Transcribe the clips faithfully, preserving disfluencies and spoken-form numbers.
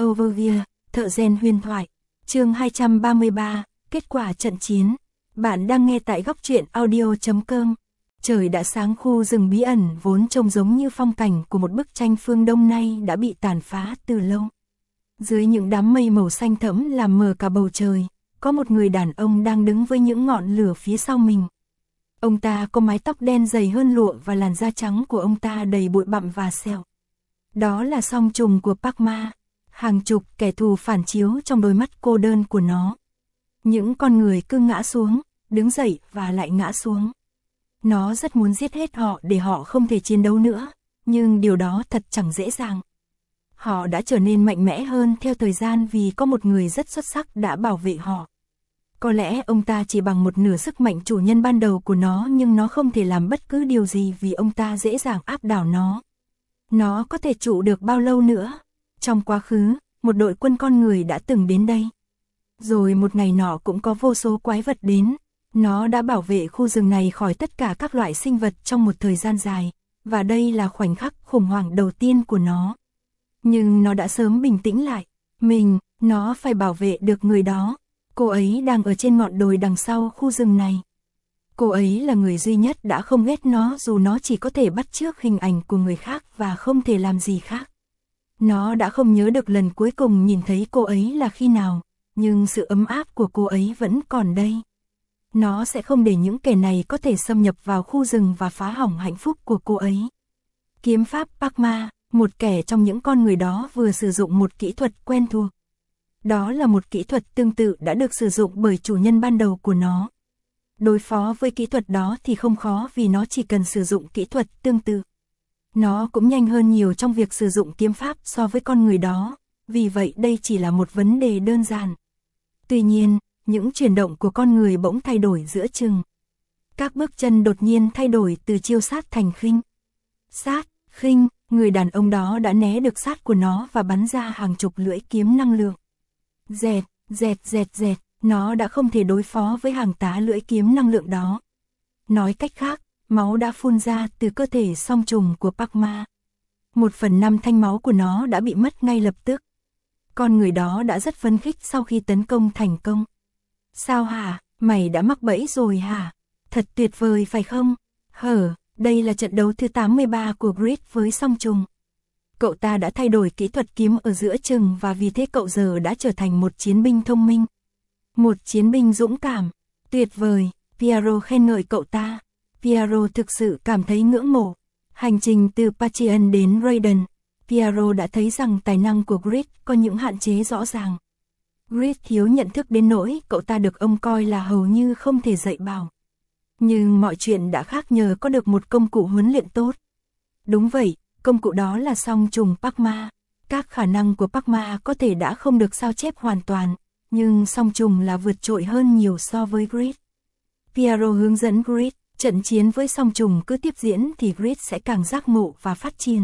Overview, thợ rèn huyền thoại. Chương hai trăm ba mươi ba, kết quả trận chiến. Bạn đang nghe tại góc truyện audio chấm com. Trời đã sáng, khu rừng bí ẩn vốn trông giống như phong cảnh của một bức tranh phương Đông nay đã bị tàn phá từ lâu. Dưới những đám mây màu xanh thẫm làm mờ cả bầu trời, có một người đàn ông đang đứng với những ngọn lửa phía sau mình. Ông ta có mái tóc đen dày hơn lụa và làn da trắng của ông ta đầy bụi bặm và sẹo. Đó là song trùng của Park Ma, hàng chục kẻ thù phản chiếu trong đôi mắt cô đơn của nó. Những con người cứ ngã xuống, đứng dậy và lại ngã xuống. Nó rất muốn giết hết họ để họ không thể chiến đấu nữa, nhưng điều đó thật chẳng dễ dàng. Họ đã trở nên mạnh mẽ hơn theo thời gian vì có một người rất xuất sắc đã bảo vệ họ. Có lẽ ông ta chỉ bằng một nửa sức mạnh chủ nhân ban đầu của nó, nhưng nó không thể làm bất cứ điều gì vì ông ta dễ dàng áp đảo nó. Nó có thể trụ được bao lâu nữa? Trong quá khứ, một đội quân con người đã từng đến đây. Rồi một ngày nọ cũng có vô số quái vật đến. Nó đã bảo vệ khu rừng này khỏi tất cả các loại sinh vật trong một thời gian dài, và đây là khoảnh khắc khủng hoảng đầu tiên của nó. Nhưng nó đã sớm bình tĩnh lại. Mình, nó phải bảo vệ được người đó. Cô ấy đang ở trên ngọn đồi đằng sau khu rừng này. Cô ấy là người duy nhất đã không ghét nó, dù nó chỉ có thể bắt chước hình ảnh của người khác và không thể làm gì khác. Nó đã không nhớ được lần cuối cùng nhìn thấy cô ấy là khi nào, nhưng sự ấm áp của cô ấy vẫn còn đây. Nó sẽ không để những kẻ này có thể xâm nhập vào khu rừng và phá hỏng hạnh phúc của cô ấy. Kiếm pháp Park Ma, một kẻ trong những con người đó vừa sử dụng một kỹ thuật quen thuộc. Đó là một kỹ thuật tương tự đã được sử dụng bởi chủ nhân ban đầu của nó. Đối phó với kỹ thuật đó thì không khó vì nó chỉ cần sử dụng kỹ thuật tương tự. Nó cũng nhanh hơn nhiều trong việc sử dụng kiếm pháp so với con người đó, vì vậy đây chỉ là một vấn đề đơn giản. Tuy nhiên, những chuyển động của con người bỗng thay đổi giữa chừng. Các bước chân đột nhiên thay đổi từ chiêu sát thành khinh. Sát, khinh, người đàn ông đó đã né được sát của nó và bắn ra hàng chục lưỡi kiếm năng lượng. Dẹt, dẹt dẹt dẹt, nó đã không thể đối phó với hàng tá lưỡi kiếm năng lượng đó. Nói cách khác, máu đã phun ra từ cơ thể song trùng của Park Ma. Một phần năm thanh máu của nó đã bị mất ngay lập tức. Con người đó đã rất phấn khích sau khi tấn công thành công. Sao hả, mày đã mắc bẫy rồi hả? Thật tuyệt vời phải không? Hở, đây là trận đấu thứ tám mươi ba của Grid với song trùng. Cậu ta đã thay đổi kỹ thuật kiếm ở giữa chừng và vì thế cậu giờ đã trở thành một chiến binh thông minh. Một chiến binh dũng cảm. Tuyệt vời, Piero khen ngợi cậu ta. Piero thực sự cảm thấy ngưỡng mộ. Hành trình từ Patreon đến Raiden, Piero đã thấy rằng tài năng của Grid có những hạn chế rõ ràng. Grid thiếu nhận thức đến nỗi cậu ta được ông coi là hầu như không thể dạy bảo. Nhưng mọi chuyện đã khác nhờ có được một công cụ huấn luyện tốt. Đúng vậy, công cụ đó là song trùng Park Ma. Các khả năng của Park Ma có thể đã không được sao chép hoàn toàn, nhưng song trùng là vượt trội hơn nhiều so với Grid. Piero hướng dẫn Grid, trận chiến với song trùng cứ tiếp diễn thì Grid sẽ càng giác ngộ và phát triển.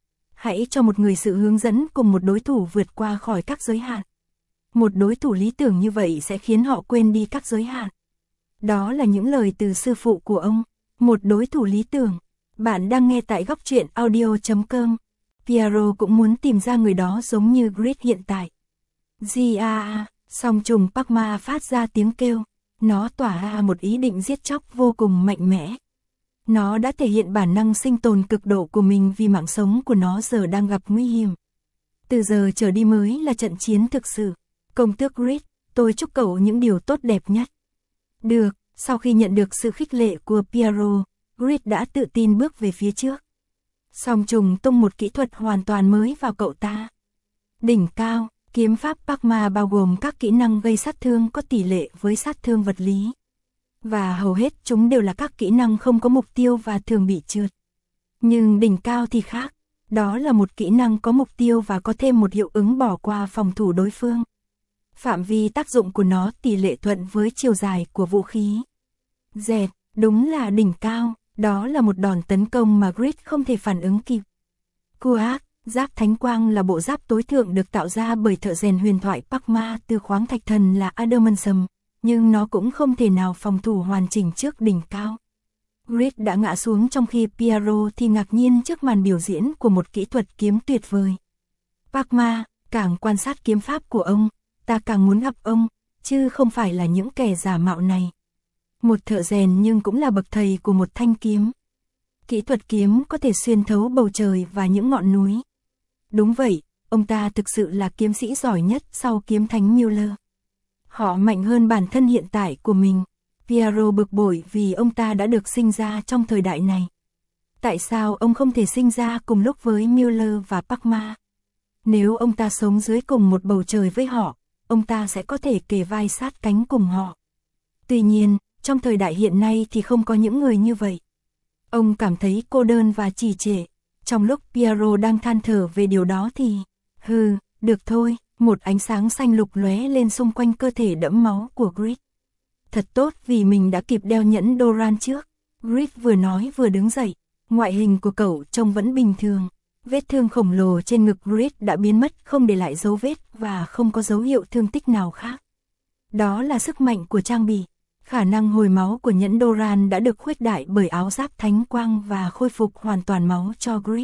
Hãy cho một người sự hướng dẫn cùng một đối thủ vượt qua khỏi các giới hạn. Một đối thủ lý tưởng như vậy sẽ khiến họ quên đi các giới hạn. Đó là những lời từ sư phụ của ông. Một đối thủ lý tưởng. Bạn đang nghe tại góc truyện audio chấm com. Piero cũng muốn tìm ra người đó giống như Grid hiện tại. Gia, song trùng Park Ma phát ra tiếng kêu. Nó tỏa ra một ý định giết chóc vô cùng mạnh mẽ. Nó đã thể hiện bản năng sinh tồn cực độ của mình vì mạng sống của nó giờ đang gặp nguy hiểm. Từ giờ trở đi mới là trận chiến thực sự. Công tước Grid, tôi chúc cậu những điều tốt đẹp nhất. Được, sau khi nhận được sự khích lệ của Piero, Grid đã tự tin bước về phía trước. Song trùng tung một kỹ thuật hoàn toàn mới vào cậu ta. Đỉnh cao, kiếm pháp Park Ma bao gồm các kỹ năng gây sát thương có tỷ lệ với sát thương vật lý. Và hầu hết chúng đều là các kỹ năng không có mục tiêu và thường bị trượt. Nhưng đỉnh cao thì khác, đó là một kỹ năng có mục tiêu và có thêm một hiệu ứng bỏ qua phòng thủ đối phương. Phạm vi tác dụng của nó tỷ lệ thuận với chiều dài của vũ khí. Dẹt, đúng là đỉnh cao, đó là một đòn tấn công mà Grid không thể phản ứng kịp. Kuak, giáp thánh quang là bộ giáp tối thượng được tạo ra bởi thợ rèn huyền thoại Park Ma từ khoáng thạch thần là Adamantium, nhưng nó cũng không thể nào phòng thủ hoàn chỉnh trước đỉnh cao. Grid đã ngã xuống trong khi Piero thì ngạc nhiên trước màn biểu diễn của một kỹ thuật kiếm tuyệt vời. Park Ma, Càng quan sát kiếm pháp của ông, ta càng muốn gặp ông, chứ không phải là những kẻ giả mạo này. Một thợ rèn nhưng cũng là bậc thầy của một thanh kiếm. Kỹ thuật kiếm có thể xuyên thấu bầu trời và những ngọn núi. Đúng vậy, ông ta thực sự là kiếm sĩ giỏi nhất sau kiếm thánh Müller. Họ mạnh hơn bản thân hiện tại của mình. Piero bực bội vì ông ta đã được sinh ra trong thời đại này. Tại sao ông không thể sinh ra cùng lúc với Müller và Parkma? Nếu ông ta sống dưới cùng một bầu trời với họ, ông ta sẽ có thể kề vai sát cánh cùng họ. Tuy nhiên, trong thời đại hiện nay thì không có những người như vậy. Ông cảm thấy cô đơn và trì trệ. Trong lúc Piero đang than thở về điều đó thì, hừ, được thôi, một ánh sáng xanh lục lóe lên xung quanh cơ thể đẫm máu của Grid. Thật tốt vì mình đã kịp đeo nhẫn Doran trước. Grid vừa nói vừa đứng dậy. Ngoại hình của cậu trông vẫn bình thường. Vết thương khổng lồ trên ngực Grid đã biến mất không để lại dấu vết và không có dấu hiệu thương tích nào khác. Đó là sức mạnh của trang bị. Khả năng hồi máu của nhẫn Doran đã được khuếch đại bởi áo giáp thánh quang và khôi phục hoàn toàn máu cho Grid.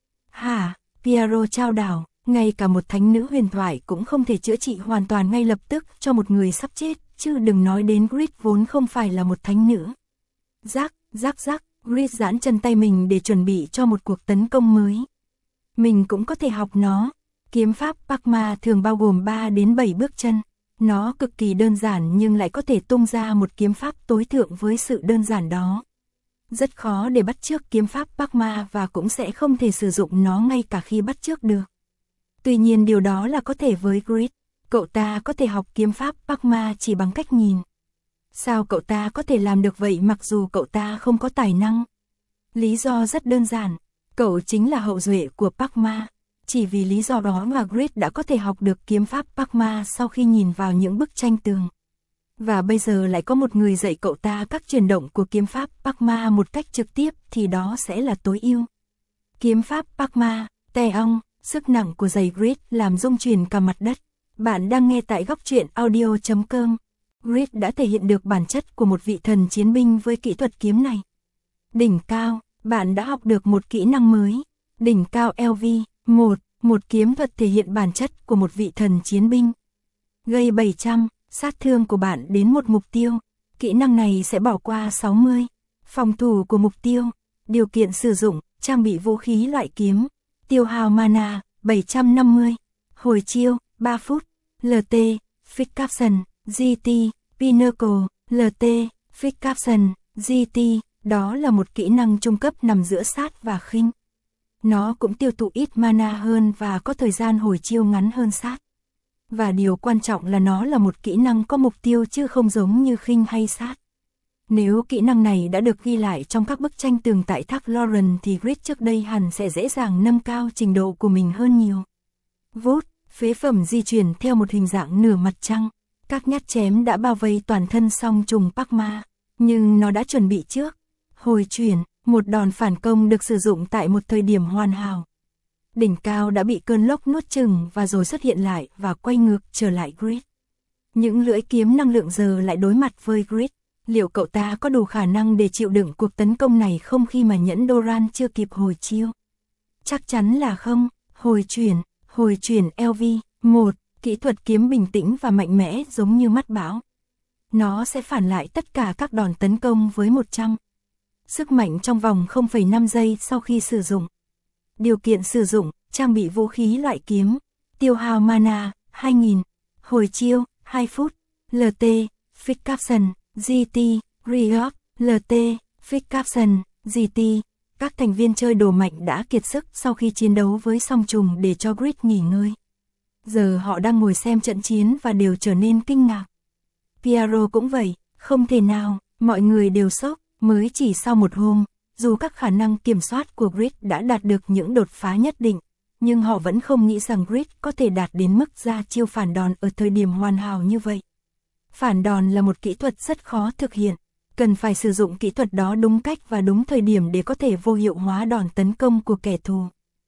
Hả? Piero trao đảo, ngay cả một thánh nữ huyền thoại cũng không thể chữa trị hoàn toàn ngay lập tức cho một người sắp chết, chứ đừng nói đến Grid vốn không phải là một thánh nữ. Rắc, rắc rắc, Grid giãn chân tay mình để chuẩn bị cho một cuộc tấn công mới. Mình cũng có thể học nó. Kiếm pháp Parkma thường bao gồm ba đến bảy bước chân. Nó cực kỳ đơn giản nhưng lại có thể tung ra một kiếm pháp tối thượng với sự đơn giản đó. Rất khó để bắt chước kiếm pháp Parkma và cũng sẽ không thể sử dụng nó ngay cả khi bắt chước được. Tuy nhiên điều đó là có thể với Grid. Cậu ta có thể học kiếm pháp Parkma chỉ bằng cách nhìn. Sao cậu ta có thể làm được vậy mặc dù cậu ta không có tài năng? Lý do rất đơn giản. Cậu chính là hậu duệ của Parkma. Chỉ vì lý do đó mà Grid đã có thể học được kiếm pháp Parkma sau khi nhìn vào những bức tranh tường. Và bây giờ lại có một người dạy cậu ta các chuyển động của kiếm pháp Parkma một cách trực tiếp thì đó sẽ là tối ưu. Kiếm pháp Parkma, tè ong, sức nặng của giày Grid làm rung chuyển cả mặt đất. Bạn đang nghe tại góc truyện audio chấm com. Grid đã thể hiện được bản chất của một vị thần chiến binh với kỹ thuật kiếm này. Đỉnh cao, bạn đã học được một kỹ năng mới. Đỉnh cao L V một, một kiếm thuật thể hiện bản chất của một vị thần chiến binh. Gây bảy trăm, sát thương của bạn đến một mục tiêu. Kỹ năng này sẽ bỏ qua sáu mươi. Phòng thủ của mục tiêu. Điều kiện sử dụng, trang bị vũ khí loại kiếm. Tiêu hao mana, bảy trăm năm mươi. Hồi chiêu, ba phút. lờ tê, Fix Caption, giê tê, Pinnacle, lờ tê, Fix Caption, giê tê. Đó là một kỹ năng trung cấp nằm giữa sát và khinh. Nó cũng tiêu thụ ít mana hơn và có thời gian hồi chiêu ngắn hơn sát. Và điều quan trọng là nó là một kỹ năng có mục tiêu chứ không giống như khinh hay sát. Nếu kỹ năng này đã được ghi lại trong các bức tranh tường tại thác Lauren thì Grid trước đây hẳn sẽ dễ dàng nâng cao trình độ của mình hơn nhiều. Vút, phế phẩm di chuyển theo một hình dạng nửa mặt trăng. Các nhát chém đã bao vây toàn thân song trùng Parkma, nhưng nó đã chuẩn bị trước. Hồi chuyển, một đòn phản công được sử dụng tại một thời điểm hoàn hảo. Đỉnh cao đã bị cơn lốc nuốt chửng và rồi xuất hiện lại và quay ngược trở lại Grid. Những lưỡi kiếm năng lượng giờ lại đối mặt với Grid. Liệu cậu ta có đủ khả năng để chịu đựng cuộc tấn công này không khi mà nhẫn Doran chưa kịp hồi chiêu? Chắc chắn là không. Hồi chuyển, hồi chuyển L V một, kỹ thuật kiếm bình tĩnh và mạnh mẽ giống như mắt bão. Nó sẽ phản lại tất cả các đòn tấn công với một trăm. Sức mạnh trong vòng không phẩy năm giây sau khi sử dụng. Điều kiện sử dụng, trang bị vũ khí loại kiếm. Tiêu hao mana, hai nghìn. Hồi chiêu, hai phút. lờ tê, Fix Caption, giê tê, Reop, lờ tê, Fix Caption, giê tê. Các thành viên chơi đồ mạnh đã kiệt sức sau khi chiến đấu với song trùng để cho Grid nghỉ ngơi. Giờ họ đang ngồi xem trận chiến và đều trở nên kinh ngạc. Piero cũng vậy, không thể nào, mọi người đều sốc. Mới chỉ sau một hôm, dù các khả năng kiểm soát của Grid đã đạt được những đột phá nhất định, nhưng họ vẫn không nghĩ rằng Grid có thể đạt đến mức ra chiêu phản đòn ở thời điểm hoàn hảo như vậy. Phản đòn là một kỹ thuật rất khó thực hiện, cần phải sử dụng kỹ thuật đó đúng cách và đúng thời điểm để có thể vô hiệu hóa đòn tấn công của kẻ thù.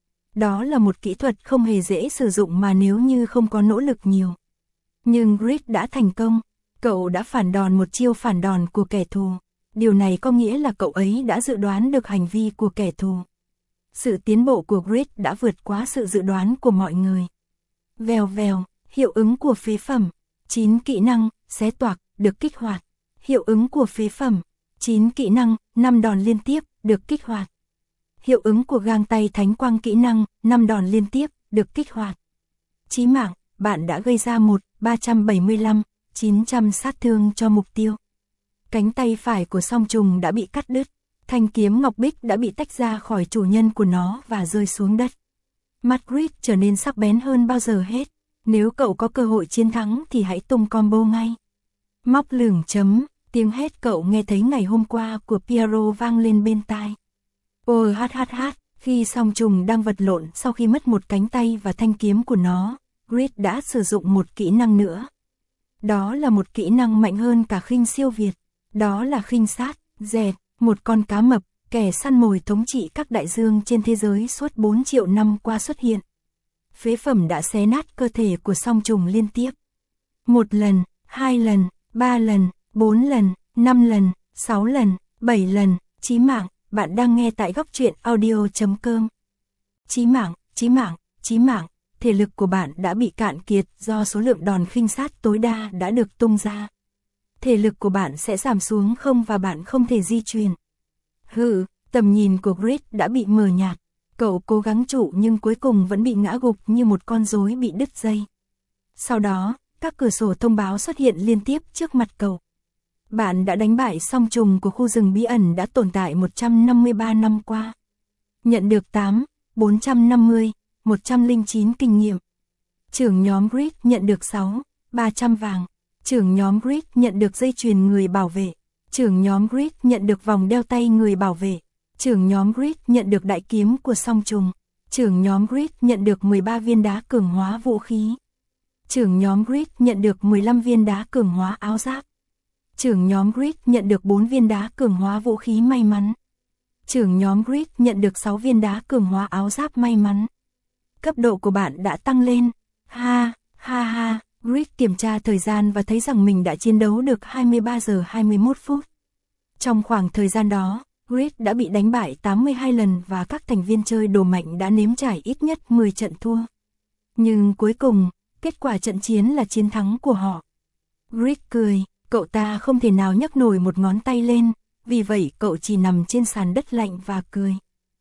Đó là một kỹ thuật không hề dễ sử dụng mà nếu như không có nỗ lực nhiều. Nhưng Grid đã thành công, cậu đã phản đòn một chiêu phản đòn của kẻ thù. Điều này có nghĩa là cậu ấy đã dự đoán được hành vi của kẻ thù. Sự tiến bộ của Grid đã vượt quá sự dự đoán của mọi người. Vèo vèo, hiệu ứng của phế phẩm. chín kỹ năng, xé toạc, được kích hoạt. Hiệu ứng của phế phẩm. chín kỹ năng, năm đòn liên tiếp, được kích hoạt. Hiệu ứng của gang tay thánh quang kỹ năng, năm đòn liên tiếp, được kích hoạt. Chí mạng, bạn đã gây ra một, ba trăm bảy mươi lăm, chín trăm sát thương cho mục tiêu. Cánh tay phải của song trùng đã bị cắt đứt. Thanh kiếm ngọc bích đã bị tách ra khỏi chủ nhân của nó và rơi xuống đất. Mắt Grid trở nên sắc bén hơn bao giờ hết. Nếu cậu có cơ hội chiến thắng thì hãy tung combo ngay. Móc lửng chấm, tiếng hét cậu nghe thấy ngày hôm qua của Piero vang lên bên tai. Ôi hát hát hát, khi song trùng đang vật lộn sau khi mất một cánh tay và thanh kiếm của nó, Grid đã sử dụng một kỹ năng nữa. Đó là một kỹ năng mạnh hơn cả khinh siêu việt. Đó là khinh sát, dẹt, một con cá mập, kẻ săn mồi thống trị các đại dương trên thế giới suốt bốn triệu năm qua xuất hiện. Phế phẩm đã xé nát cơ thể của song trùng liên tiếp. Một lần, hai lần, ba lần, bốn lần, năm lần, sáu lần, bảy lần, chí mạng, bạn đang nghe tại góc truyện audio chấm com. Chí mạng, chí mạng, chí mạng, thể lực của bạn đã bị cạn kiệt do số lượng đòn khinh sát tối đa đã được tung ra. Thể lực của bạn sẽ giảm xuống không và bạn không thể di chuyển. Hừ, tầm nhìn của Grid đã bị mờ nhạt. Cậu cố gắng trụ nhưng cuối cùng vẫn bị ngã gục như một con rối bị đứt dây. Sau đó, các cửa sổ thông báo xuất hiện liên tiếp trước mặt cậu. Bạn đã đánh bại song trùng của khu rừng bí ẩn đã tồn tại một trăm năm mươi ba năm qua. Nhận được tám, bốn trăm năm mươi, một trăm lẻ chín kinh nghiệm. Trưởng nhóm Grid nhận được sáu, ba trăm vàng. Trưởng nhóm Grid nhận được dây chuyền người bảo vệ. Trưởng nhóm Grid nhận được vòng đeo tay người bảo vệ. Trưởng nhóm Grid nhận được đại kiếm của song trùng. Trưởng nhóm Grid nhận được mười ba viên đá cường hóa vũ khí. Trưởng nhóm Grid nhận được mười lăm viên đá cường hóa áo giáp. Trưởng nhóm Grid nhận được bốn viên đá cường hóa vũ khí may mắn. Trưởng nhóm Grid nhận được sáu viên đá cường hóa áo giáp may mắn. Cấp độ của bạn đã tăng lên. Ha, ha ha, Grid kiểm tra thời gian và thấy rằng mình đã chiến đấu được hai mươi ba giờ hai mươi mốt phút. Trong khoảng thời gian đó, Grid đã bị đánh bại tám mươi hai lần và các thành viên chơi đồ mạnh đã nếm trải ít nhất mười trận thua. Nhưng cuối cùng, kết quả trận chiến là chiến thắng của họ. Grid cười, cậu ta không thể nào nhấc nổi một ngón tay lên, vì vậy cậu chỉ nằm trên sàn đất lạnh và cười.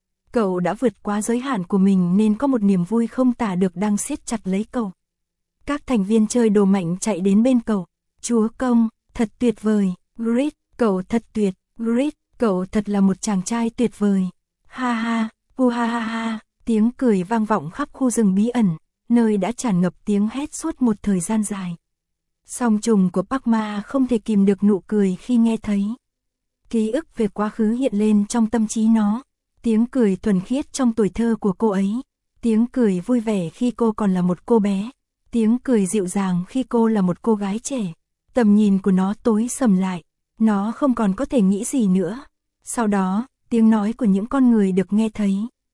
Cậu đã vượt qua giới hạn của mình nên có một niềm vui không tả được đang siết chặt lấy cậu. Các thành viên chơi đồ mạnh chạy đến bên cậu. Chúa công, thật tuyệt vời, Grid, cậu thật tuyệt, Grid, cậu thật là một chàng trai tuyệt vời. Ha ha, hu ha ha ha, tiếng cười vang vọng khắp khu rừng bí ẩn, nơi đã tràn ngập tiếng hét suốt một thời gian dài. Song trùng của Parkma không thể kìm được nụ cười khi nghe thấy. Ký ức về quá khứ hiện lên trong tâm trí nó. Tiếng cười thuần khiết trong tuổi thơ của cô ấy. Tiếng cười vui vẻ khi cô còn là một cô bé. Tiếng cười dịu dàng khi cô là một cô gái trẻ. Tầm nhìn của nó tối sầm lại. Nó không còn có thể nghĩ gì nữa. Sau đó, tiếng nói của những con người được nghe thấy.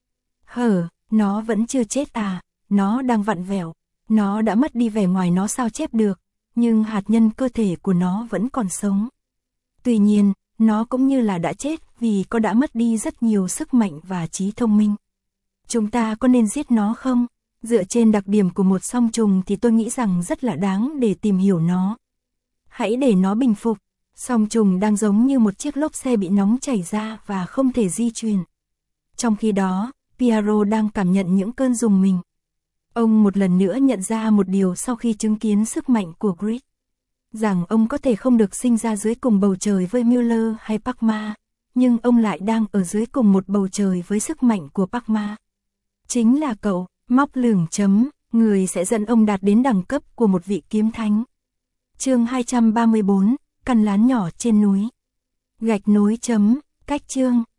Hở, nó vẫn chưa chết à, nó đang vặn vẹo. Nó đã mất đi vẻ ngoài nó sao chép được, nhưng hạt nhân cơ thể của nó vẫn còn sống. Tuy nhiên, nó cũng như là đã chết vì có đã mất đi rất nhiều sức mạnh và trí thông minh. Chúng ta có nên giết nó không? Dựa trên đặc điểm của một song trùng thì tôi nghĩ rằng rất là đáng để tìm hiểu nó. Hãy để nó bình phục. Song trùng đang giống như một chiếc lốp xe bị nóng chảy ra và không thể di chuyển. Trong khi đó, Piero đang cảm nhận những cơn rùng mình. Ông một lần nữa nhận ra một điều sau khi chứng kiến sức mạnh của Grid. Rằng ông có thể không được sinh ra dưới cùng bầu trời với Müller hay Parkma, nhưng ông lại đang ở dưới cùng một bầu trời với sức mạnh của Parkma. Chính là cậu, móc lửng chấm, người sẽ dẫn ông đạt đến đẳng cấp của một vị kiếm thánh. Chương hai trăm ba mươi bốn, căn lán nhỏ trên núi. Gạch nối chấm, cách chương.